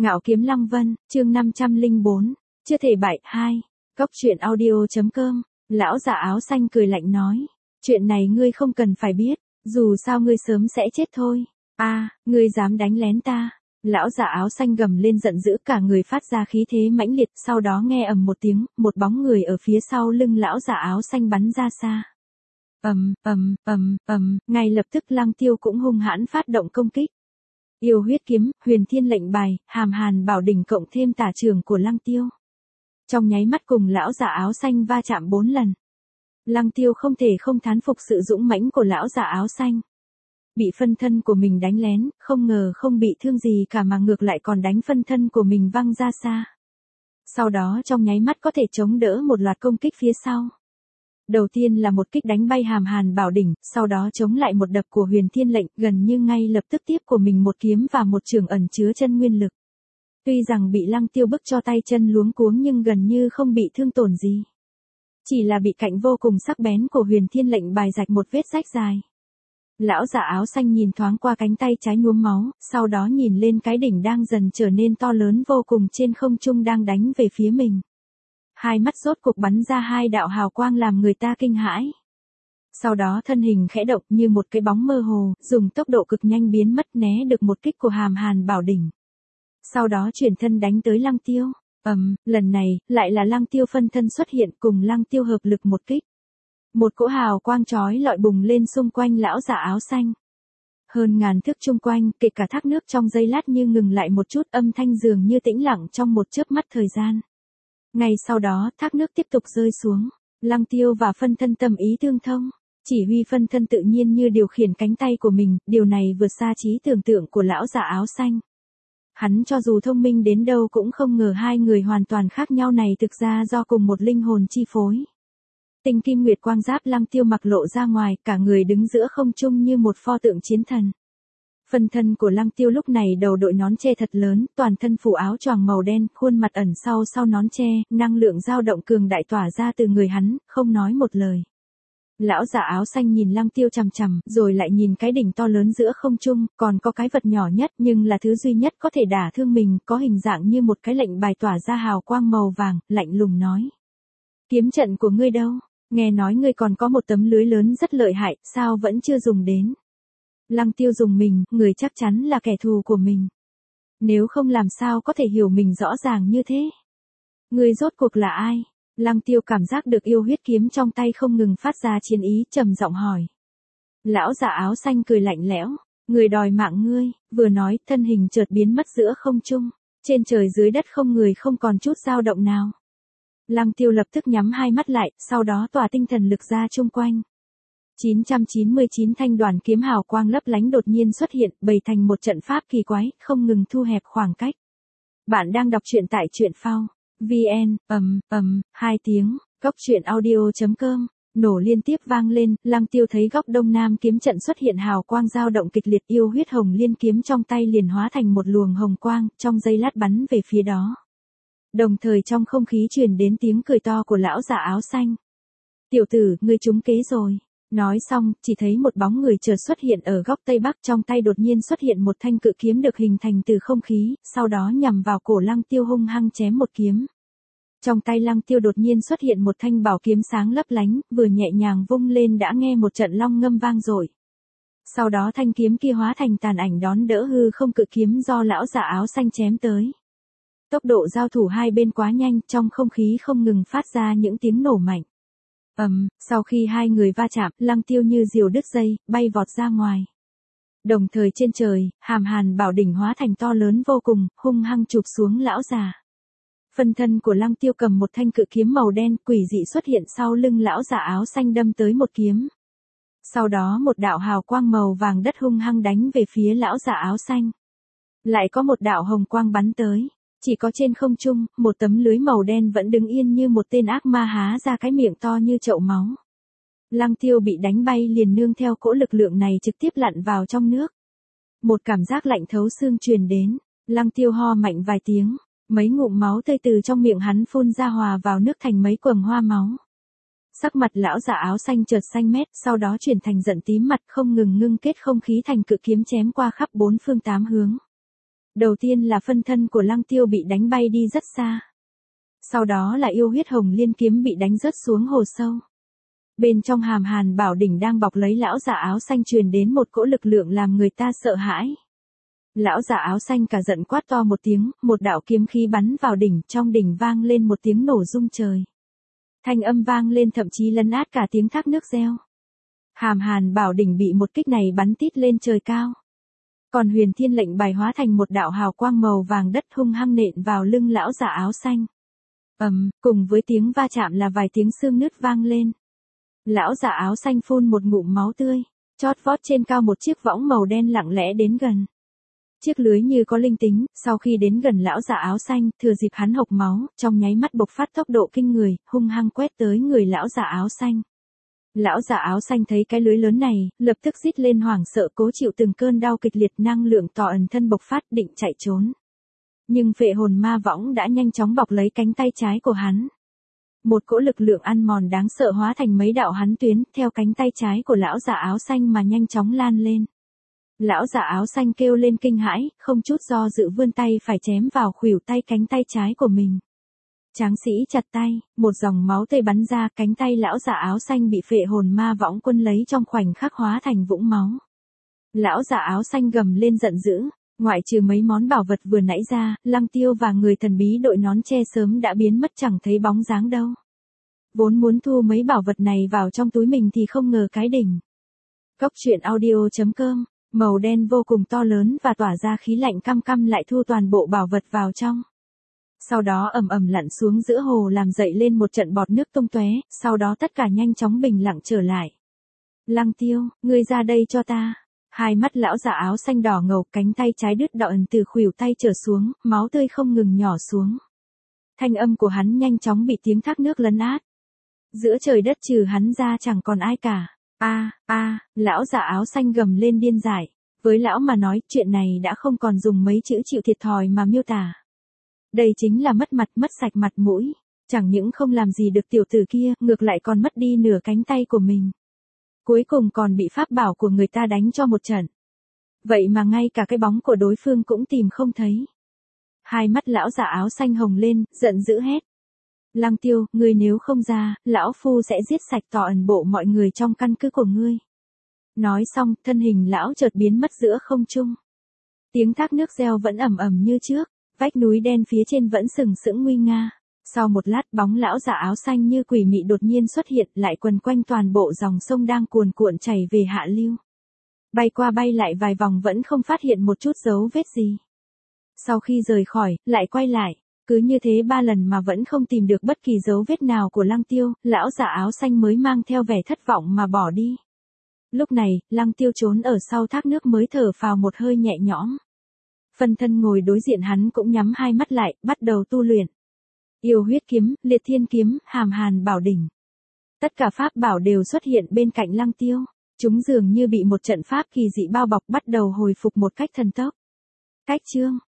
Ngạo Kiếm Lăng Vân, chương 504, chưa thể bại, 2. Cóc truyện audio.com, lão già áo xanh cười lạnh nói. Chuyện này ngươi không cần phải biết, dù sao ngươi sớm sẽ chết thôi. Ngươi dám đánh lén ta. Lão già áo xanh gầm lên giận dữ, cả người phát ra khí thế mãnh liệt, sau đó nghe ầm một tiếng, một bóng người ở phía sau lưng lão già áo xanh bắn ra xa. Ngay lập tức Lăng Tiêu cũng hung hãn phát động công kích. Yêu huyết kiếm, huyền thiên lệnh bài, hàm hàn bảo đỉnh cộng thêm tả trường của Lăng Tiêu. Trong nháy mắt cùng lão già áo xanh va chạm 4 lần. Lăng Tiêu không thể không thán phục sự dũng mãnh của lão già áo xanh. Bị phân thân của mình đánh lén, không ngờ không bị thương gì cả mà ngược lại còn đánh phân thân của mình văng ra xa. Sau đó trong nháy mắt có thể chống đỡ một loạt công kích phía sau. Đầu tiên là một kích đánh bay hàm hàn bảo đỉnh, sau đó chống lại một đập của huyền thiên lệnh, gần như ngay lập tức tiếp của mình một kiếm và một trường ẩn chứa chân nguyên lực. Tuy rằng bị Lăng Tiêu bức cho tay chân luống cuống nhưng gần như không bị thương tổn gì. Chỉ là bị cạnh vô cùng sắc bén của huyền thiên lệnh bài rạch một vết rách dài. Lão già áo xanh nhìn thoáng qua cánh tay trái nhuốm máu, sau đó nhìn lên cái đỉnh đang dần trở nên to lớn vô cùng trên không trung đang đánh về phía mình. Hai mắt rốt cục bắn ra hai đạo hào quang làm người ta kinh hãi. Sau đó thân hình khẽ động như một cái bóng mơ hồ, dùng tốc độ cực nhanh biến mất né được một kích của hàm hàn bảo đỉnh. Sau đó chuyển thân đánh tới Lăng Tiêu. Lần này, lại là Lăng Tiêu phân thân xuất hiện cùng Lăng Tiêu hợp lực một kích. Một cỗ hào quang chói lọi bùng lên xung quanh lão già áo xanh. Hơn ngàn thước chung quanh, kể cả thác nước trong giây lát như ngừng lại một chút, âm thanh dường như tĩnh lặng trong một chớp mắt thời gian. Ngay sau đó, thác nước tiếp tục rơi xuống. Lăng Tiêu và phân thân tâm ý tương thông. Chỉ huy phân thân tự nhiên như điều khiển cánh tay của mình, điều này vượt xa trí tưởng tượng của lão già áo xanh. Hắn cho dù thông minh đến đâu cũng không ngờ hai người hoàn toàn khác nhau này thực ra do cùng một linh hồn chi phối. Tinh kim nguyệt quang giáp Lăng Tiêu mặc lộ ra ngoài, cả người đứng giữa không trung như một pho tượng chiến thần. Phân thân của Lăng Tiêu lúc này đầu đội nón che thật lớn, toàn thân phủ áo choàng màu đen, khuôn mặt ẩn sau nón che, năng lượng dao động cường đại tỏa ra từ người hắn, không nói một lời. Lão già áo xanh nhìn Lăng Tiêu chằm chằm, rồi lại nhìn cái đỉnh to lớn giữa không trung, còn có cái vật nhỏ nhất nhưng là thứ duy nhất có thể đả thương mình, có hình dạng như một cái lệnh bài tỏa ra hào quang màu vàng, lạnh lùng nói. Kiếm trận của ngươi đâu? Nghe nói ngươi còn có một tấm lưới lớn rất lợi hại, sao vẫn chưa dùng đến? Lăng Tiêu dùng mình, người chắc chắn là kẻ thù của mình. Nếu không làm sao có thể hiểu mình rõ ràng như thế? Ngươi rốt cuộc là ai? Lăng Tiêu cảm giác được yêu huyết kiếm trong tay không ngừng phát ra chiến ý, trầm giọng hỏi. Lão già áo xanh cười lạnh lẽo, người đòi mạng ngươi, vừa nói, thân hình chợt biến mất giữa không trung, trên trời dưới đất không người không còn chút dao động nào. Lăng Tiêu lập tức nhắm hai mắt lại, sau đó tỏa tinh thần lực ra chung quanh. 999 thanh đoàn kiếm hào quang lấp lánh đột nhiên xuất hiện, bày thành một trận pháp kỳ quái, không ngừng thu hẹp khoảng cách. Bạn đang đọc truyện tại truyện phao. VN, 2 tiếng, cóc truyện audio.com, nổ liên tiếp vang lên, Lăng Tiêu thấy góc đông nam kiếm trận xuất hiện hào quang dao động kịch liệt, yêu huyết hồng liên kiếm trong tay liền hóa thành một luồng hồng quang, trong giây lát bắn về phía đó. Đồng thời trong không khí truyền đến tiếng cười to của lão già áo xanh. Tiểu tử, ngươi trúng kế rồi. Nói xong, chỉ thấy một bóng người chợt xuất hiện ở góc tây bắc, trong tay đột nhiên xuất hiện một thanh cự kiếm được hình thành từ không khí, sau đó nhằm vào cổ Lăng Tiêu hung hăng chém một kiếm. Trong tay Lăng Tiêu đột nhiên xuất hiện một thanh bảo kiếm sáng lấp lánh, vừa nhẹ nhàng vung lên đã nghe một trận long ngâm vang dội. Sau đó thanh kiếm kia hóa thành tàn ảnh đón đỡ hư không cự kiếm do lão già áo xanh chém tới. Tốc độ giao thủ hai bên quá nhanh, trong không khí không ngừng phát ra những tiếng nổ mạnh. Sau khi hai người va chạm, Lăng Tiêu như diều đứt dây, bay vọt ra ngoài. Đồng thời trên trời, hàm hàn bảo đỉnh hóa thành to lớn vô cùng, hung hăng chụp xuống lão già. Phân thân của Lăng Tiêu cầm một thanh cự kiếm màu đen quỷ dị xuất hiện sau lưng lão già áo xanh đâm tới một kiếm. Sau đó một đạo hào quang màu vàng đất hung hăng đánh về phía lão già áo xanh. Lại có một đạo hồng quang bắn tới. Chỉ có trên không trung, một tấm lưới màu đen vẫn đứng yên như một tên ác ma há ra cái miệng to như chậu máu. Lăng Tiêu bị đánh bay liền nương theo cỗ lực lượng này trực tiếp lặn vào trong nước. Một cảm giác lạnh thấu xương truyền đến, Lăng Tiêu ho mạnh vài tiếng, mấy ngụm máu tươi từ trong miệng hắn phun ra hòa vào nước thành mấy quầng hoa máu. Sắc mặt lão già áo xanh chợt xanh mét, sau đó chuyển thành giận tím mặt, không ngừng ngưng kết không khí thành cự kiếm chém qua khắp bốn phương tám hướng. Đầu tiên là phân thân của Lăng Tiêu bị đánh bay đi rất xa. Sau đó là yêu huyết hồng liên kiếm bị đánh rớt xuống hồ sâu. Bên trong hàm hàn bảo đỉnh đang bọc lấy lão già áo xanh truyền đến một cỗ lực lượng làm người ta sợ hãi. Lão già áo xanh cả giận quát to một tiếng, một đạo kiếm khí bắn vào đỉnh, trong đỉnh vang lên một tiếng nổ rung trời. Thanh âm vang lên thậm chí lấn át cả tiếng thác nước reo. Hàm hàn bảo đỉnh bị một kích này bắn tít lên trời cao. Còn huyền thiên lệnh bài hóa thành một đạo hào quang màu vàng đất hung hăng nện vào lưng lão già áo xanh. Cùng với tiếng va chạm là vài tiếng xương nứt vang lên. Lão già áo xanh phun một ngụm máu tươi, chót vót trên cao một chiếc võng màu đen lặng lẽ đến gần. Chiếc lưới như có linh tính, sau khi đến gần lão già áo xanh, thừa dịp hắn hộc máu, trong nháy mắt bộc phát tốc độ kinh người, hung hăng quét tới người lão già áo xanh. Lão già áo xanh thấy cái lưới lớn này, lập tức rít lên hoảng sợ cố chịu từng cơn đau kịch liệt, năng lượng tỏ ẩn thân bộc phát định chạy trốn. Nhưng phệ hồn ma võng đã nhanh chóng bọc lấy cánh tay trái của hắn. Một cỗ lực lượng ăn mòn đáng sợ hóa thành mấy đạo hắn tuyến theo cánh tay trái của lão già áo xanh mà nhanh chóng lan lên. Lão già áo xanh kêu lên kinh hãi, không chút do dự vươn tay phải chém vào khuỷu tay cánh tay trái của mình. Tráng sĩ chặt tay, một dòng máu tươi bắn ra, cánh tay lão già áo xanh bị phệ hồn ma võng quân lấy trong khoảnh khắc hóa thành vũng máu. Lão già áo xanh gầm lên giận dữ, ngoại trừ mấy món bảo vật vừa nãy ra, Lăng Tiêu và người thần bí đội nón che sớm đã biến mất chẳng thấy bóng dáng đâu. Vốn muốn thu mấy bảo vật này vào trong túi mình thì không ngờ cái đỉnh. Cốc truyện audio.com, màu đen vô cùng to lớn và tỏa ra khí lạnh căm căm lại thu toàn bộ bảo vật vào trong. Sau đó ầm ầm lặn xuống giữa hồ làm dậy lên một trận bọt nước tung tóe, sau đó tất cả nhanh chóng bình lặng trở lại. Lăng Tiêu, ngươi ra đây cho ta. Hai mắt lão già áo xanh đỏ ngầu, cánh tay trái đứt đoạn từ khuỷu tay trở xuống, máu tươi không ngừng nhỏ xuống. Thanh âm của hắn nhanh chóng bị tiếng thác nước lấn át. Giữa trời đất trừ hắn ra chẳng còn ai cả. Lão già áo xanh gầm lên điên dại. Với lão mà nói, chuyện này đã không còn dùng mấy chữ chịu thiệt thòi mà miêu tả. Đây chính là mất mặt, mất sạch mặt mũi. Chẳng những không làm gì được tiểu tử kia, ngược lại còn mất đi nửa cánh tay của mình. Cuối cùng còn bị pháp bảo của người ta đánh cho một trận. Vậy mà ngay cả cái bóng của đối phương cũng tìm không thấy. Hai mắt lão già áo xanh hồng lên, giận dữ hét. Lăng Tiêu, ngươi nếu không ra, lão phu sẽ giết sạch toàn bộ mọi người trong căn cứ của ngươi. Nói xong, thân hình lão chợt biến mất giữa không trung. Tiếng thác nước reo vẫn ầm ầm như trước, vách núi đen phía trên vẫn sừng sững nguy nga. Sau một lát, bóng lão già áo xanh như quỷ mị đột nhiên xuất hiện, lại quần quanh toàn bộ dòng sông đang cuồn cuộn chảy về hạ lưu. Bay qua bay lại vài vòng vẫn không phát hiện một chút dấu vết gì. Sau khi rời khỏi, lại quay lại, cứ như thế 3 lần mà vẫn không tìm được bất kỳ dấu vết nào của Lăng Tiêu, lão già áo xanh mới mang theo vẻ thất vọng mà bỏ đi. Lúc này, Lăng Tiêu trốn ở sau thác nước mới thở phào một hơi nhẹ nhõm. Phân thân ngồi đối diện hắn cũng nhắm hai mắt lại, bắt đầu tu luyện. Yêu huyết kiếm, liệt thiên kiếm, hàm hàn bảo đỉnh. Tất cả pháp bảo đều xuất hiện bên cạnh Lăng Tiêu. Chúng dường như bị một trận pháp kỳ dị bao bọc, bắt đầu hồi phục một cách thần tốc. Cách chương